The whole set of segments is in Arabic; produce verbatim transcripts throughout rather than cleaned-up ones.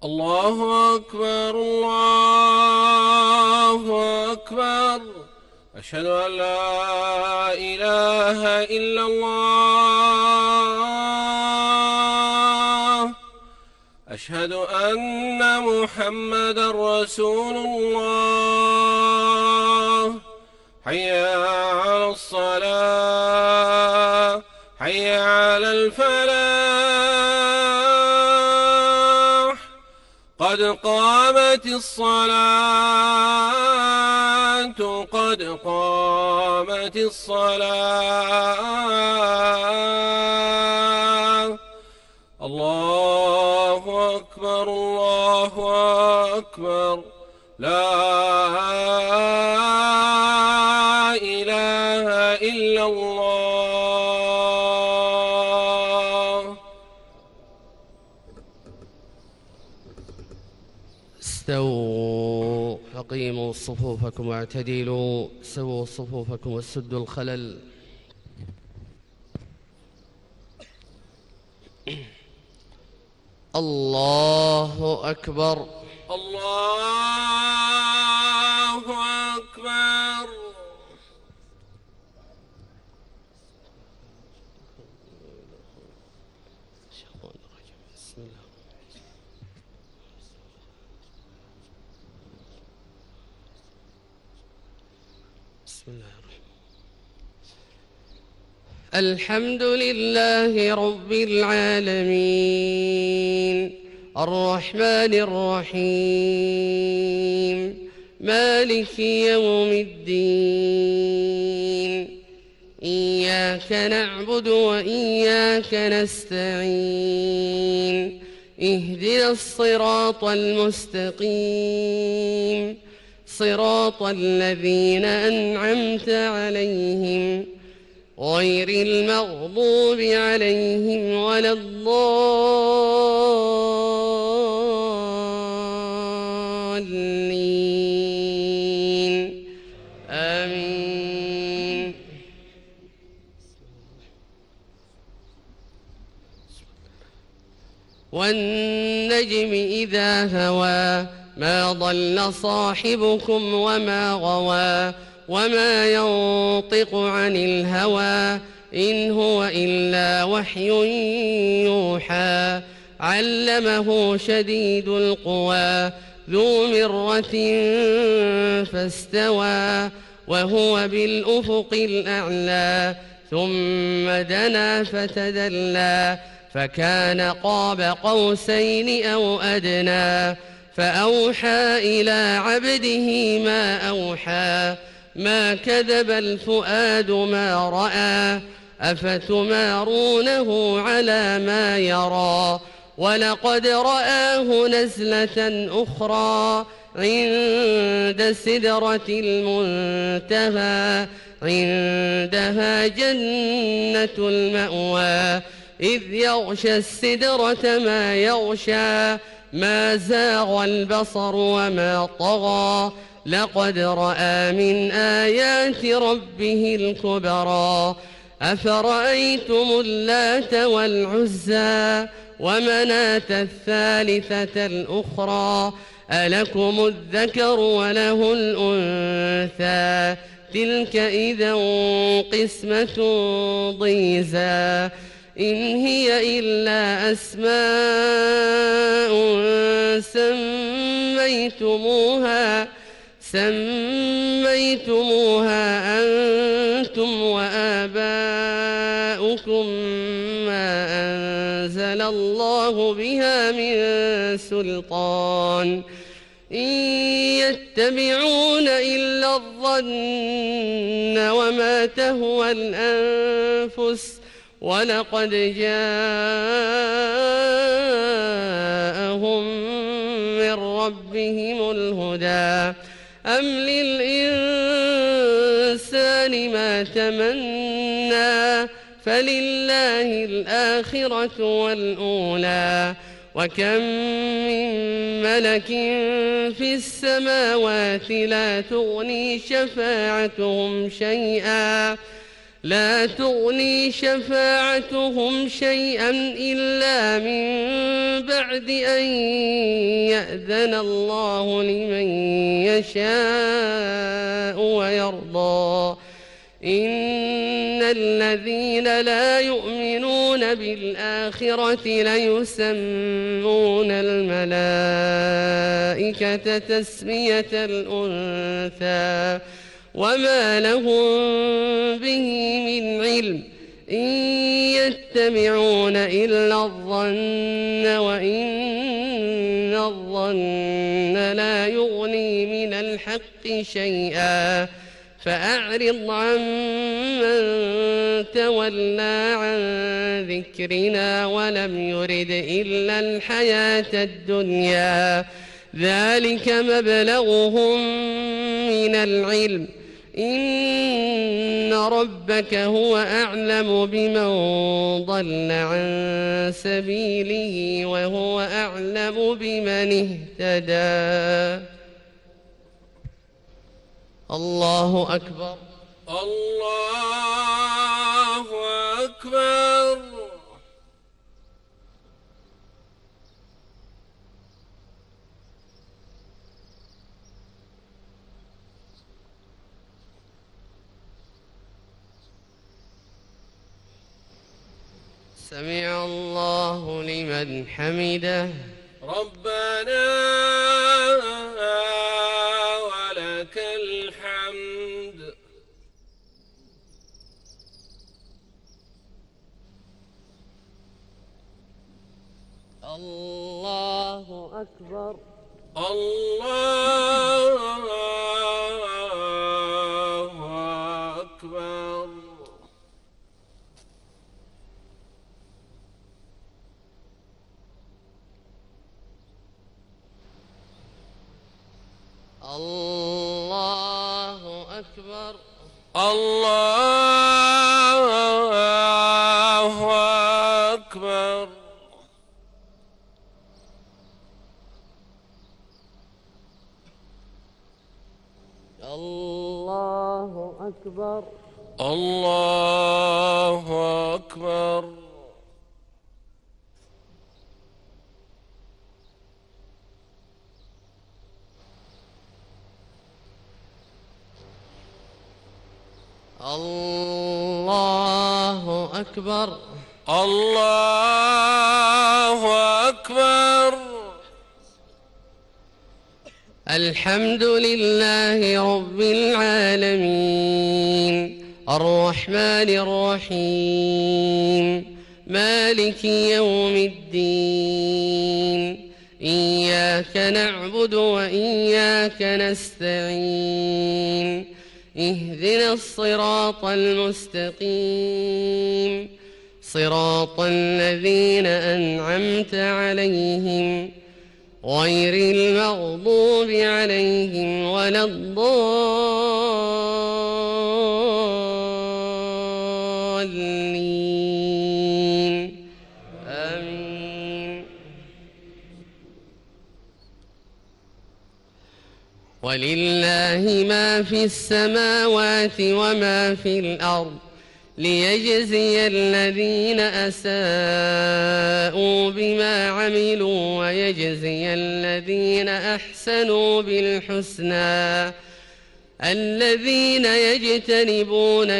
الله أكبر الله أكبر. أشهد أن لا إله إلا الله. أشهد أن محمدا رسول الله. حي على الصلاة حي على الفلاح. قد قامت الصلاة قد قامت الصلاة. الله أكبر الله أكبر. لا إله إلا الله. استووا فقيموا صفوفكم واعتدلوا، سووا صفوفكم وسدوا الخلل. الله أكبر الله أكبر. بسم الله. بسم الله الرحمن. الحمد لله رب العالمين الرحمن الرحيم مالك يوم الدين. إياك نعبد وإياك نستعين. اهدنا الصراط المستقيم صراط الذين أنعمت عليهم غير المغضوب عليهم ولا الضالين. آمين. والنجم إذا هوى ما ضل صاحبكم وما غوى وما ينطق عن الهوى إن هو إلا وحي يوحى. علمه شديد القوى ذو مرة فاستوى وهو بالأفق الأعلى. ثم دنا فتدلى فكان قاب قوسين أو أدنى. فأوحى إلى عبده ما أوحى. ما كذب الفؤاد ما رأى. أفتمارونه على ما يرى. ولقد رآه نزلة أخرى عند سدرة المنتهى. عندها جنة المأوى إذ يغشى السدرة ما يغشى. ما زاغ البصر وما طغى. لقد رأى من آيات ربه الكبرى. أفرأيتم اللات والعزى ومناة الثالثة الأخرى. ألكم الذكر وله الأنثى تلك إذا قسمة ضيزى. إن هي إلا أسماء سميتموها سميتموها أنتم وآباؤكم ما أنزل الله بها من سلطان. إن يتبعون إلا الظن وما تهوى الأنفس ولقد جاءهم من ربهم الهدى. أم للإنسان ما تمنى فلله الآخرة والأولى. وكم من ملك في السماوات لا تغني شفاعتهم شيئا لا تغني شفاعتهم شيئا إلا من بعد أن يأذن الله لمن يشاء ويرضى إن الذين لا يؤمنون بالآخرة ليسمون الملائكة تسمية الأنثى وما لهم به من علم إن يتبعون إلا الظن وإن الظن لا يغني من الحق شيئا فأعرض عمن تولى عن ذكرنا ولم يرد إلا الحياة الدنيا ذلك مبلغهم من العلم إن ربك هو أعلم بمن ضل عن سبيله وهو أعلم بمن اهتدى. الله أكبر. الله أكبر. سمع الله لمن حمده. ربنا ولك الحمد. الله أكبر. الله أكبر. الله أكبر. الله أكبر. الله أكبر. الله أكبر. الله أكبر. الله أكبر. الحمد لله رب العالمين الرحمن الرحيم مالك يوم الدين إياك نعبد وإياك نستعين اهدنا الصراط المستقيم صراط الذين أنعمت عليهم غير المغضوب عليهم ولا الضالين آمين. ولله ما في السماوات وما في الأرض ليجزي الذين أساءوا بما عملوا ويجزي الذين أحسنوا بالحسنى الذين يجتنبون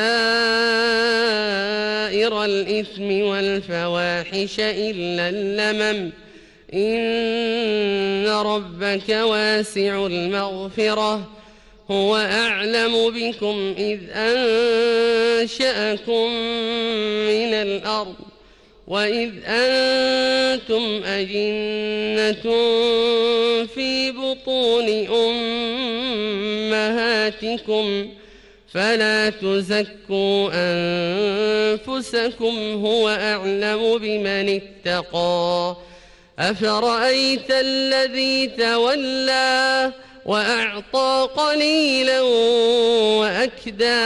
كبائر الإثم والفواحش إلا اللمم إن ربك واسع المغفرة هو أعلم بكم إذ أنشأكم من الأرض وإذ أنتم أجنة في بطون أمهاتكم فلا تزكوا أنفسكم هو أعلم بمن اتقى. أفرأيت الذي تولى وأعطى قليلا وأكدى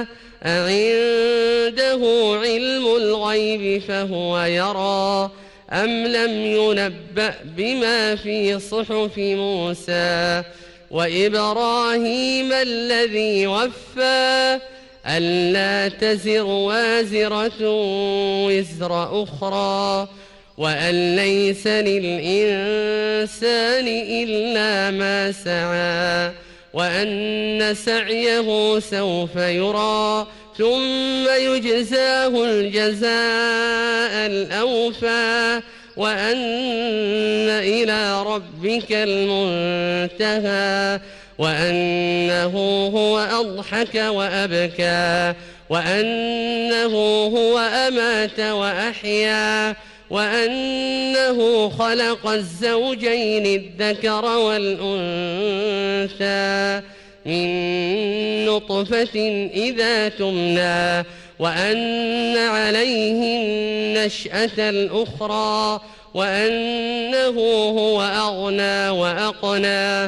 أعنده علم الغيب فهو يرى أم لم ينبأ بما في صحف موسى وإبراهيم الذي وفى ألا تزر وازرة وزر أخرى وأن ليس للإنسان إلا ما سعى وأن سعيه سوف يرى ثم يجزاه الجزاء الأوفى وأن إلى ربك المنتهى وأنه هو أضحك وأبكى وأنه هو أمات وأحيا وأنه خلق الزوجين الذكر والأنثى من نطفة إذا تمنى وأن عليه النشأة الأخرى وأنه هو أغنى وأقنى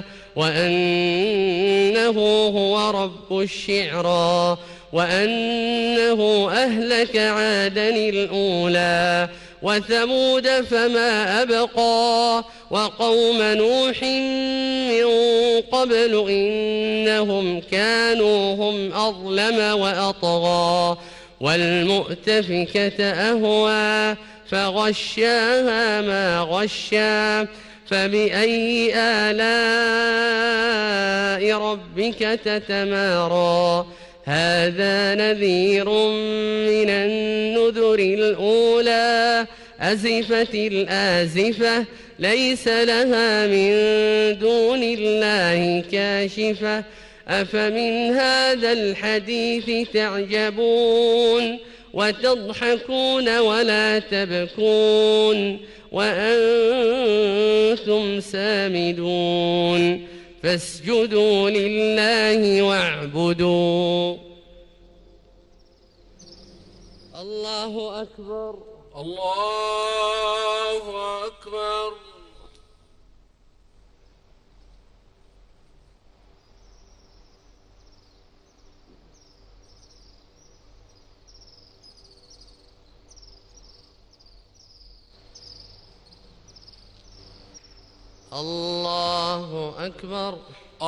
وأنه هو رب الشعرى وأنه أهلك عادا الأولى وثمود فما أبقى وقوم نوح من قبل إنهم كانوا هم أظلم وأطغى والمؤتفكة أهوى فغشاها ما غشا فبأي آلاء ربك تتمارى هذا نذير من النذر الأولى أزفت الآزفة ليس لها من دون الله كاشفة أفمن هذا الحديث تعجبون وتضحكون ولا تبكون وأنتم سامدون فاسجدوا لله واعبدوا. الله أكبر الله أكبر. الله أكبر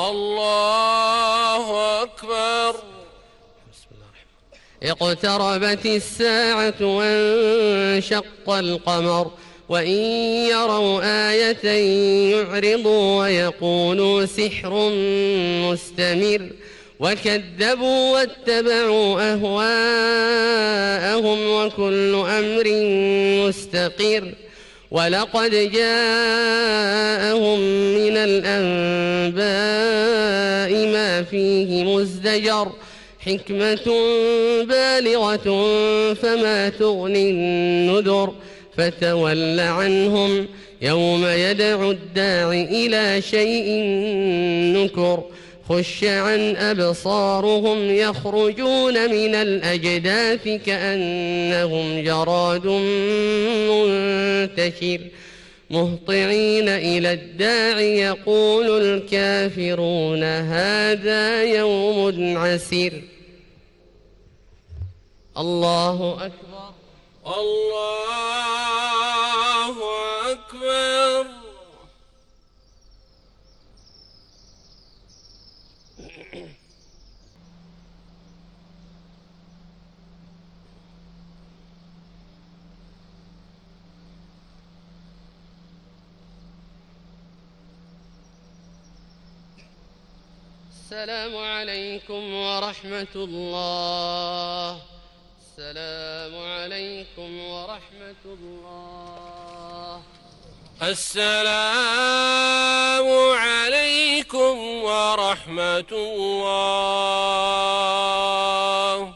الله أكبر. بسم الله الرحمن. اقتربت الساعة وانشق القمر وإن يروا آية يعرضوا ويقولوا سحر مستمر وكذبوا واتبعوا أهواءهم وكل أمر مستقر ولقد جاءهم من الأنباء ما فيه مزدجر حكمة بالغة فما تغني النذر فتول عنهم يوم يدعو الداع إلى شيء نكر خش عن أبصارهم يخرجون من الأجداث كأنهم جراد منتشر مهطعين إلى الداع يقول الكافرون هذا يوم عسير. الله أكبر الله أكبر. السلام عليكم ورحمة الله. السلام عليكم ورحمة الله. السلام عليكم ورحمة الله.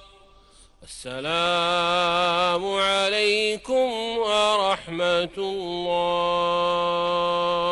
السلام عليكم ورحمة الله.